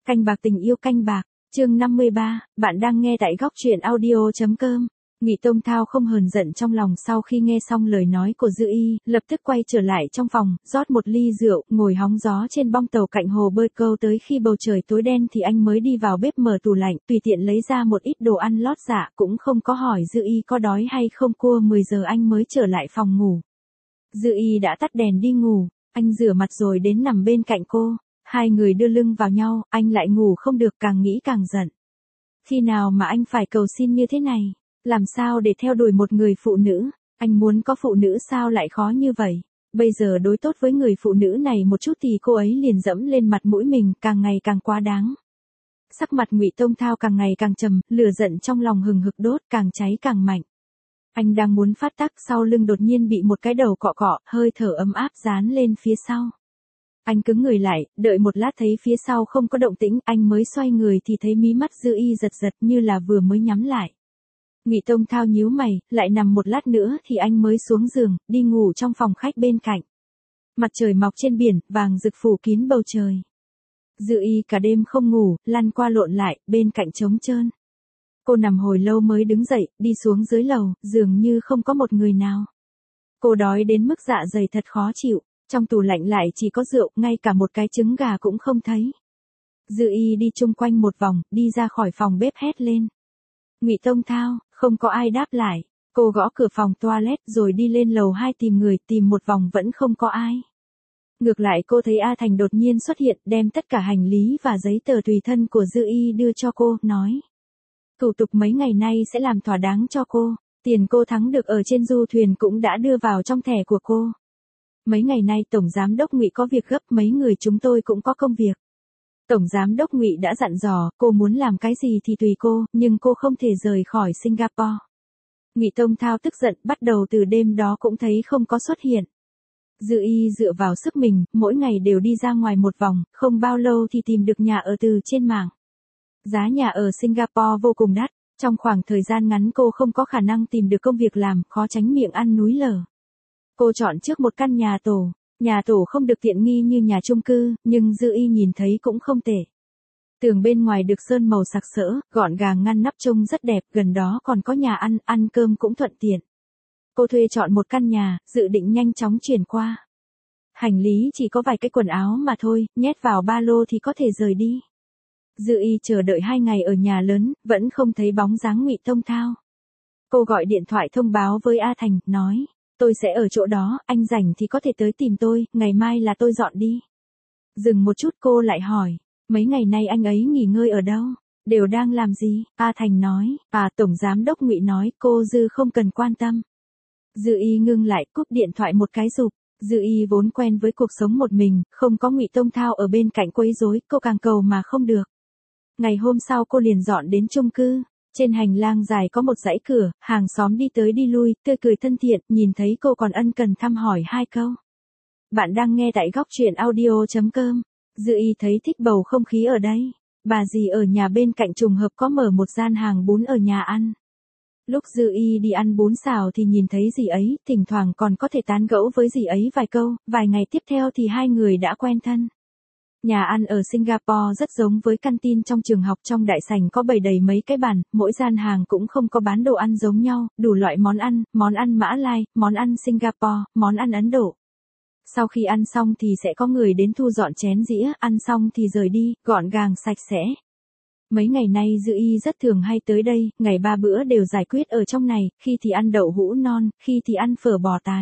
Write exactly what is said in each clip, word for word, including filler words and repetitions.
Canh bạc tình yêu canh bạc, chương năm mươi ba, bạn đang nghe tại góc truyện audio.com. Ngụy Tông Thao không hờn giận trong lòng sau khi nghe xong lời nói của Dư Y, lập tức quay trở lại trong phòng, rót một ly rượu, ngồi hóng gió trên bong tàu cạnh hồ bơi câu tới khi bầu trời tối đen thì anh mới đi vào bếp mở tủ lạnh, tùy tiện lấy ra một ít đồ ăn lót dạ, cũng không có hỏi Dư Y có đói hay không. Cua mười giờ anh mới trở lại phòng ngủ. Dư Y đã tắt đèn đi ngủ, anh rửa mặt rồi đến nằm bên cạnh cô. Hai người đưa lưng vào nhau, anh lại ngủ không được, càng nghĩ càng giận. Khi nào mà anh phải cầu xin như thế này? Làm sao để theo đuổi một người phụ nữ? Anh muốn có phụ nữ sao lại khó như vậy? Bây giờ đối tốt với người phụ nữ này một chút thì cô ấy liền dẫm lên mặt mũi mình, càng ngày càng quá đáng. Sắc mặt Ngụy Tông Thao càng ngày càng trầm, lửa giận trong lòng hừng hực đốt, càng cháy càng mạnh. Anh đang muốn phát tác, sau lưng đột nhiên bị một cái đầu cọ cọ, hơi thở ấm áp dán lên phía sau. Anh cứng người lại, đợi một lát thấy phía sau không có động tĩnh, anh mới xoay người thì thấy mí mắt Dư Y giật giật như là vừa mới nhắm lại. Ngụy Tông Thao nhíu mày, lại nằm một lát nữa thì anh mới xuống giường, đi ngủ trong phòng khách bên cạnh. Mặt trời mọc trên biển, vàng rực phủ kín bầu trời. Dư Y cả đêm không ngủ, lăn qua lộn lại, bên cạnh trống trơn. Cô nằm hồi lâu mới đứng dậy, đi xuống dưới lầu, dường như không có một người nào. Cô đói đến mức dạ dày thật khó chịu. Trong tủ lạnh lại chỉ có rượu, ngay cả một cái trứng gà cũng không thấy. Dư Y đi chung quanh một vòng, đi ra khỏi phòng bếp hét lên. Ngụy Tông Thao, không có ai đáp lại. Cô gõ cửa phòng toilet rồi đi lên lầu hai tìm người, tìm một vòng vẫn không có ai. Ngược lại cô thấy A Thành đột nhiên xuất hiện, đem tất cả hành lý và giấy tờ tùy thân của Dư Y đưa cho cô, nói. Thủ tục mấy ngày nay sẽ làm thỏa đáng cho cô, tiền cô thắng được ở trên du thuyền cũng đã đưa vào trong thẻ của cô. Mấy ngày nay Tổng Giám đốc Ngụy có việc gấp, mấy người chúng tôi cũng có công việc. Tổng Giám đốc Ngụy đã dặn dò, cô muốn làm cái gì thì tùy cô, nhưng cô không thể rời khỏi Singapore. Ngụy Tông Thao tức giận, bắt đầu từ đêm đó cũng thấy không có xuất hiện. Dư Y dựa vào sức mình, mỗi ngày đều đi ra ngoài một vòng, không bao lâu thì tìm được nhà ở từ trên mạng. Giá nhà ở Singapore vô cùng đắt, trong khoảng thời gian ngắn cô không có khả năng tìm được công việc làm, khó tránh miệng ăn núi lở. Cô chọn trước một căn nhà tổ, nhà tổ không được tiện nghi như nhà chung cư, nhưng Dư Y nhìn thấy cũng không tệ. Tường bên ngoài được sơn màu sặc sỡ, gọn gàng ngăn nắp trông rất đẹp, gần đó còn có nhà ăn, ăn cơm cũng thuận tiện. Cô thuê chọn một căn nhà, dự định nhanh chóng chuyển qua. Hành lý chỉ có vài cái quần áo mà thôi, nhét vào ba lô thì có thể rời đi. Dư Y chờ đợi hai ngày ở nhà lớn, vẫn không thấy bóng dáng Ngụy Tông Thao. Cô gọi điện thoại thông báo với A Thành, nói. Tôi sẽ ở chỗ đó, anh rảnh thì có thể tới tìm tôi, ngày mai là tôi dọn đi. Dừng một chút cô lại hỏi, mấy ngày nay anh ấy nghỉ ngơi ở đâu, đều đang làm gì? A Thành nói, à Tổng Giám đốc Ngụy nói, cô Dư không cần quan tâm. Dư Y ngưng lại, cúp điện thoại một cái rụp. Dư Y vốn quen với cuộc sống một mình, không có Ngụy Tông Thao ở bên cạnh quấy rối, cô càng cầu mà không được. Ngày hôm sau cô liền dọn đến chung cư. Trên hành lang dài có một dãy cửa, hàng xóm đi tới đi lui, tươi cười thân thiện, nhìn thấy cô còn ân cần thăm hỏi hai câu. Bạn đang nghe tại góc truyện audio.com. Dư Y thấy thích bầu không khí ở đây. Bà dì ở nhà bên cạnh trùng hợp có mở một gian hàng bún ở nhà ăn. Lúc Dư Y đi ăn bún xào thì nhìn thấy dì ấy, thỉnh thoảng còn có thể tán gẫu với dì ấy vài câu, vài ngày tiếp theo thì hai người đã quen thân. Nhà ăn ở Singapore rất giống với canteen trong trường học, trong đại sảnh có bày đầy mấy cái bàn, mỗi gian hàng cũng không có bán đồ ăn giống nhau, đủ loại món ăn, món ăn Mã Lai, món ăn Singapore, món ăn Ấn Độ. Sau khi ăn xong thì sẽ có người đến thu dọn chén dĩa, ăn xong thì rời đi, gọn gàng sạch sẽ. Mấy ngày nay Dư Y rất thường hay tới đây, ngày ba bữa đều giải quyết ở trong này, khi thì ăn đậu hũ non, khi thì ăn phở bò tái.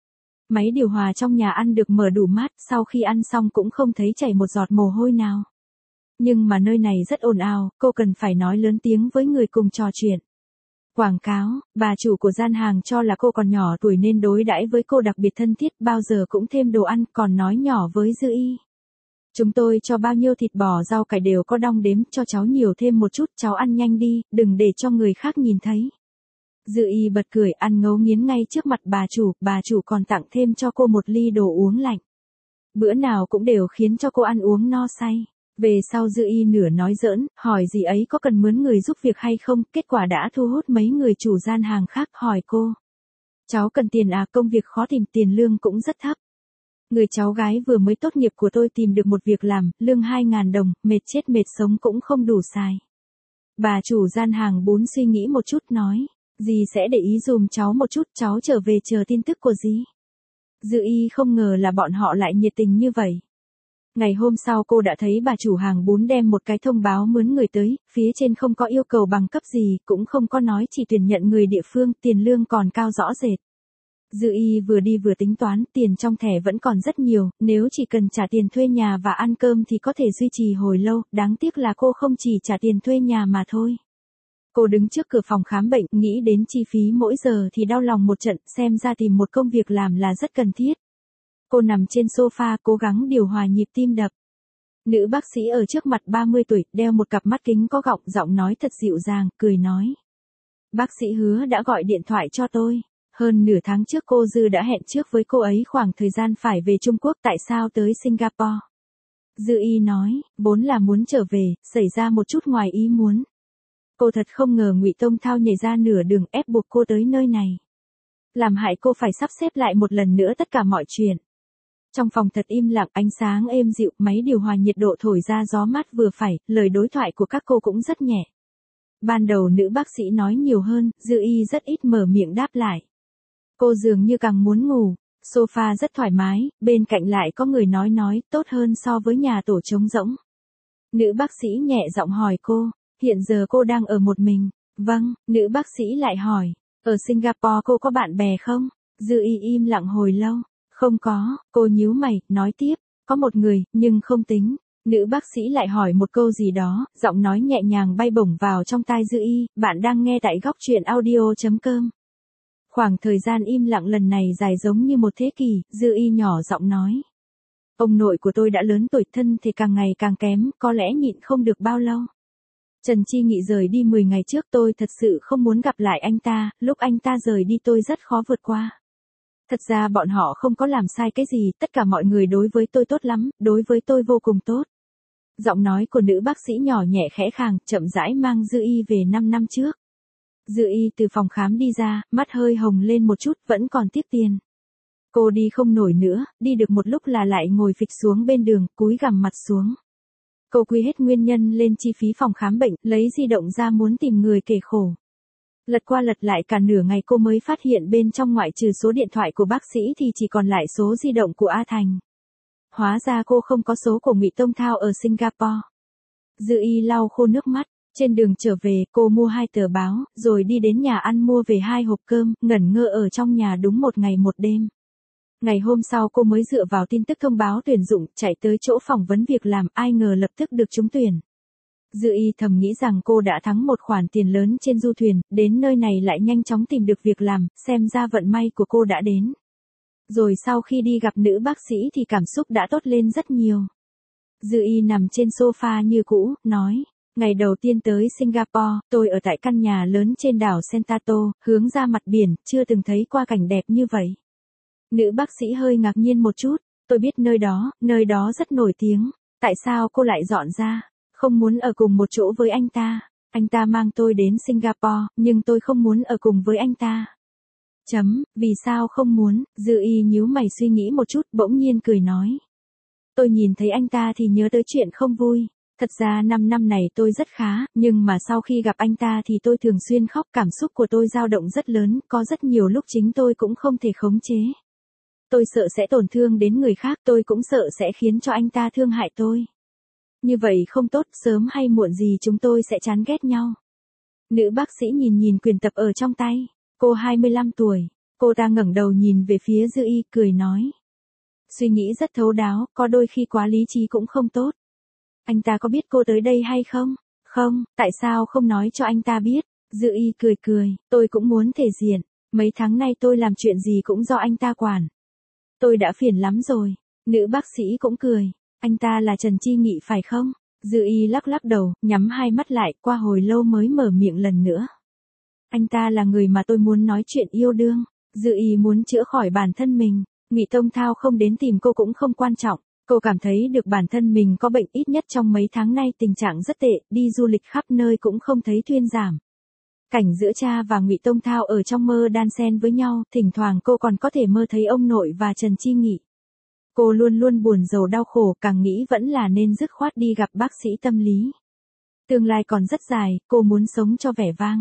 Máy điều hòa trong nhà ăn được mở đủ mát, sau khi ăn xong cũng không thấy chảy một giọt mồ hôi nào. Nhưng mà nơi này rất ồn ào, cô cần phải nói lớn tiếng với người cùng trò chuyện. Quảng cáo, bà chủ của gian hàng cho là cô còn nhỏ tuổi nên đối đãi với cô đặc biệt thân thiết, bao giờ cũng thêm đồ ăn, còn nói nhỏ với Dư Y. Chúng tôi cho bao nhiêu thịt bò rau cải đều có đong đếm, cho cháu nhiều thêm một chút, cháu ăn nhanh đi, đừng để cho người khác nhìn thấy. Dư Y bật cười, ăn ngấu nghiến ngay trước mặt bà chủ, bà chủ còn tặng thêm cho cô một ly đồ uống lạnh. Bữa nào cũng đều khiến cho cô ăn uống no say. Về sau Dư Y nửa nói giỡn, hỏi dì ấy có cần mướn người giúp việc hay không, kết quả đã thu hút mấy người chủ gian hàng khác hỏi cô. Cháu cần tiền à, công việc khó tìm, tiền lương cũng rất thấp. Người cháu gái vừa mới tốt nghiệp của tôi tìm được một việc làm, lương hai ngàn đồng, mệt chết mệt sống cũng không đủ xài. Bà chủ gian hàng bún suy nghĩ một chút nói, dì sẽ để ý dùm cháu một chút, cháu trở về chờ tin tức của dì. Dư Y không ngờ là bọn họ lại nhiệt tình như vậy. Ngày hôm sau cô đã thấy bà chủ hàng bún đem một cái thông báo mướn người tới, phía trên không có yêu cầu bằng cấp gì, cũng không có nói chỉ tuyển nhận người địa phương, tiền lương còn cao rõ rệt. Dư Y vừa đi vừa tính toán, tiền trong thẻ vẫn còn rất nhiều, nếu chỉ cần trả tiền thuê nhà và ăn cơm thì có thể duy trì hồi lâu, đáng tiếc là cô không chỉ trả tiền thuê nhà mà thôi. Cô đứng trước cửa phòng khám bệnh, nghĩ đến chi phí mỗi giờ thì đau lòng một trận, xem ra tìm một công việc làm là rất cần thiết. Cô nằm trên sofa, cố gắng điều hòa nhịp tim đập. Nữ bác sĩ ở trước mặt ba mươi tuổi, đeo một cặp mắt kính có gọng, giọng nói thật dịu dàng, cười nói. Bác sĩ Hứa đã gọi điện thoại cho tôi. Hơn nửa tháng trước cô Dư đã hẹn trước với cô ấy khoảng thời gian phải về Trung Quốc, tại sao tới Singapore? Dư Y nói, vốn là muốn trở về, xảy ra một chút ngoài ý muốn. Cô thật không ngờ Ngụy Tông Thao nhảy ra nửa đường ép buộc cô tới nơi này. Làm hại cô phải sắp xếp lại một lần nữa tất cả mọi chuyện. Trong phòng thật im lặng, ánh sáng êm dịu, máy điều hòa nhiệt độ thổi ra gió mát vừa phải, lời đối thoại của các cô cũng rất nhẹ. Ban đầu nữ bác sĩ nói nhiều hơn, Dư Y rất ít mở miệng đáp lại. Cô dường như càng muốn ngủ, sofa rất thoải mái, bên cạnh lại có người nói nói, tốt hơn so với nhà tổ trống rỗng. Nữ bác sĩ nhẹ giọng hỏi cô, hiện giờ cô đang ở một mình. Vâng, nữ bác sĩ lại hỏi, ở Singapore cô có bạn bè không? Dư Y im lặng hồi lâu, không có, cô nhíu mày, nói tiếp, có một người, nhưng không tính. Nữ bác sĩ lại hỏi một câu gì đó, giọng nói nhẹ nhàng bay bổng vào trong tai Dư Y, bạn đang nghe tại góc truyện audio.com. Khoảng thời gian im lặng lần này dài giống như một thế kỷ, Dư Y nhỏ giọng nói. Ông nội của tôi đã lớn tuổi, thân thì càng ngày càng kém, có lẽ nhịn không được bao lâu. Trần Chi Nghị rời đi mười ngày trước, tôi thật sự không muốn gặp lại anh ta, lúc anh ta rời đi tôi rất khó vượt qua. Thật ra bọn họ không có làm sai cái gì, tất cả mọi người đối với tôi tốt lắm, đối với tôi vô cùng tốt. Giọng nói của nữ bác sĩ nhỏ nhẹ khẽ khàng, chậm rãi mang Dư Y về năm năm trước. Dư Y từ phòng khám đi ra, mắt hơi hồng lên một chút, vẫn còn tiếc tiền. Cô đi không nổi nữa, đi được một lúc là lại ngồi phịch xuống bên đường, cúi gằm mặt xuống. Cô quy hết nguyên nhân lên chi phí phòng khám bệnh, lấy di động ra muốn tìm người kể khổ. Lật qua lật lại cả nửa ngày cô mới phát hiện bên trong ngoại trừ số điện thoại của bác sĩ thì chỉ còn lại số di động của A Thành. Hóa ra cô không có số của Ngụy Tông Thao ở Singapore. Dư Y lau khô nước mắt. Trên đường trở về, cô mua hai tờ báo, rồi đi đến nhà ăn mua về hai hộp cơm, ngẩn ngơ ở trong nhà đúng một ngày một đêm. Ngày hôm sau cô mới dựa vào tin tức thông báo tuyển dụng, chạy tới chỗ phỏng vấn việc làm, ai ngờ lập tức được trúng tuyển. Dư Y thầm nghĩ rằng cô đã thắng một khoản tiền lớn trên du thuyền, đến nơi này lại nhanh chóng tìm được việc làm, xem ra vận may của cô đã đến. Rồi sau khi đi gặp nữ bác sĩ thì cảm xúc đã tốt lên rất nhiều. Dư Y nằm trên sofa như cũ, nói. Ngày đầu tiên tới Singapore, tôi ở tại căn nhà lớn trên đảo Sentato, hướng ra mặt biển, chưa từng thấy qua cảnh đẹp như vậy. Nữ bác sĩ hơi ngạc nhiên một chút, tôi biết nơi đó, nơi đó rất nổi tiếng, tại sao cô lại dọn ra, không muốn ở cùng một chỗ với anh ta, anh ta mang tôi đến Singapore, nhưng tôi không muốn ở cùng với anh ta. Chấm, vì sao không muốn, Dư Y nhíu mày suy nghĩ một chút, bỗng nhiên cười nói. Tôi nhìn thấy anh ta thì nhớ tới chuyện không vui. Thật ra năm năm này tôi rất khá, nhưng mà sau khi gặp anh ta thì tôi thường xuyên khóc, cảm xúc của tôi dao động rất lớn, có rất nhiều lúc chính tôi cũng không thể khống chế. Tôi sợ sẽ tổn thương đến người khác, tôi cũng sợ sẽ khiến cho anh ta thương hại tôi. Như vậy không tốt, sớm hay muộn gì chúng tôi sẽ chán ghét nhau. Nữ bác sĩ nhìn nhìn quyển tập ở trong tay, cô hai mươi lăm tuổi, cô ta ngẩng đầu nhìn về phía Dư Y, cười nói. Suy nghĩ rất thấu đáo, có đôi khi quá lý trí cũng không tốt. Anh ta có biết cô tới đây hay không? Không, tại sao không nói cho anh ta biết? Dư Y cười cười, tôi cũng muốn thể diện, mấy tháng nay tôi làm chuyện gì cũng do anh ta quản. Tôi đã phiền lắm rồi. Nữ bác sĩ cũng cười, anh ta là Trần Chi Nghị phải không? Dư Y lắc lắc đầu, nhắm hai mắt lại, qua hồi lâu mới mở miệng lần nữa. Anh ta là người mà tôi muốn nói chuyện yêu đương. Dư Y muốn chữa khỏi bản thân mình, Ngụy Tông Thao không đến tìm cô cũng không quan trọng. Cô cảm thấy được bản thân mình có bệnh, ít nhất trong mấy tháng nay tình trạng rất tệ, đi du lịch khắp nơi cũng không thấy thuyên giảm. Cảnh giữa cha và Ngụy Tông Thao ở trong mơ đan xen với nhau, thỉnh thoảng cô còn có thể mơ thấy ông nội và Trần Chi Nghị. Cô luôn luôn buồn rầu đau khổ, càng nghĩ vẫn là nên dứt khoát đi gặp bác sĩ tâm lý. Tương lai còn rất dài, cô muốn sống cho vẻ vang.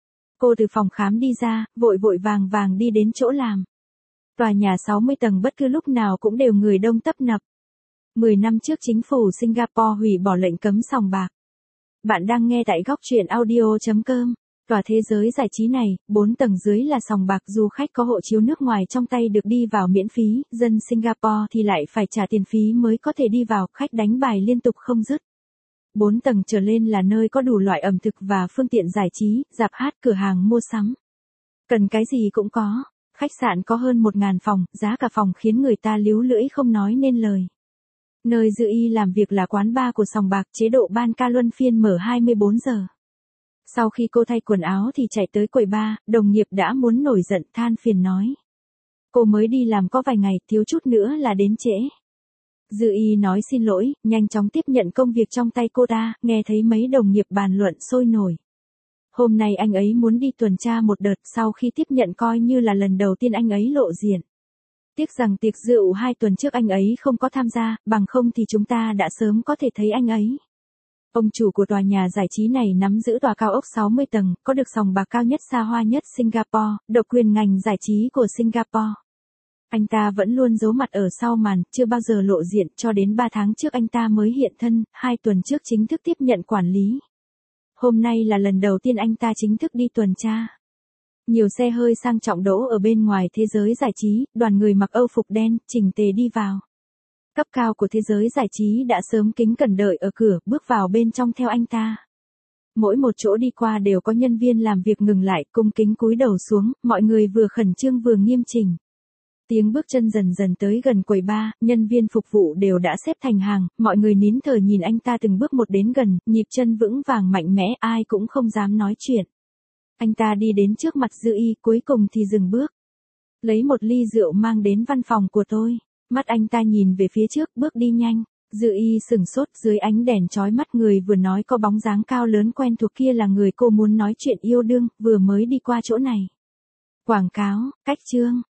Cô từ phòng khám đi ra, vội vội vàng vàng đi đến chỗ làm. Tòa nhà sáu mươi tầng bất cứ lúc nào cũng đều người đông tấp nập. mười năm trước chính phủ Singapore hủy bỏ lệnh cấm sòng bạc. Bạn đang nghe tại góc truyện audio chấm com. Tòa thế giới giải trí này, bốn tầng dưới là sòng bạc, du khách có hộ chiếu nước ngoài trong tay được đi vào miễn phí, dân Singapore thì lại phải trả tiền phí mới có thể đi vào, khách đánh bài liên tục không dứt. Bốn tầng trở lên là nơi có đủ loại ẩm thực và phương tiện giải trí, rạp hát, cửa hàng mua sắm. Cần cái gì cũng có. Khách sạn có hơn một nghìn phòng, giá cả phòng khiến người ta líu lưỡi không nói nên lời. Nơi Dư Y làm việc là quán bar của sòng bạc, chế độ ban ca luân phiên mở hai mươi bốn giờ. Sau khi cô thay quần áo thì chạy tới quầy bar, đồng nghiệp đã muốn nổi giận than phiền nói. Cô mới đi làm có vài ngày, thiếu chút nữa là đến trễ. Dư Y nói xin lỗi, nhanh chóng tiếp nhận công việc trong tay cô ta, nghe thấy mấy đồng nghiệp bàn luận sôi nổi. Hôm nay anh ấy muốn đi tuần tra một đợt, sau khi tiếp nhận coi như là lần đầu tiên anh ấy lộ diện. Tiếc rằng tiệc rượu hai tuần trước anh ấy không có tham gia, bằng không thì chúng ta đã sớm có thể thấy anh ấy. Ông chủ của tòa nhà giải trí này nắm giữ tòa cao ốc sáu mươi tầng, có được sòng bạc cao nhất xa hoa nhất Singapore, độc quyền ngành giải trí của Singapore. Anh ta vẫn luôn giấu mặt ở sau màn, chưa bao giờ lộ diện, cho đến ba tháng trước anh ta mới hiện thân, hai tuần trước chính thức tiếp nhận quản lý. Hôm nay là lần đầu tiên anh ta chính thức đi tuần tra. Nhiều xe hơi sang trọng đỗ ở bên ngoài thế giới giải trí, đoàn người mặc âu phục đen, chỉnh tề đi vào. Cấp cao của thế giới giải trí đã sớm kính cẩn đợi ở cửa, bước vào bên trong theo anh ta. Mỗi một chỗ đi qua đều có nhân viên làm việc ngừng lại, cung kính cúi đầu xuống, mọi người vừa khẩn trương vừa nghiêm chỉnh. Tiếng bước chân dần dần tới gần quầy bar, nhân viên phục vụ đều đã xếp thành hàng, mọi người nín thở nhìn anh ta từng bước một đến gần, nhịp chân vững vàng mạnh mẽ, ai cũng không dám nói chuyện. Anh ta đi đến trước mặt Dư Y, cuối cùng thì dừng bước. Lấy một ly rượu mang đến văn phòng của tôi. Mắt anh ta nhìn về phía trước, bước đi nhanh. Dư Y sừng sốt, dưới ánh đèn chói mắt người vừa nói có bóng dáng cao lớn quen thuộc kia là người cô muốn nói chuyện yêu đương, vừa mới đi qua chỗ này. Quảng cáo, cách chương.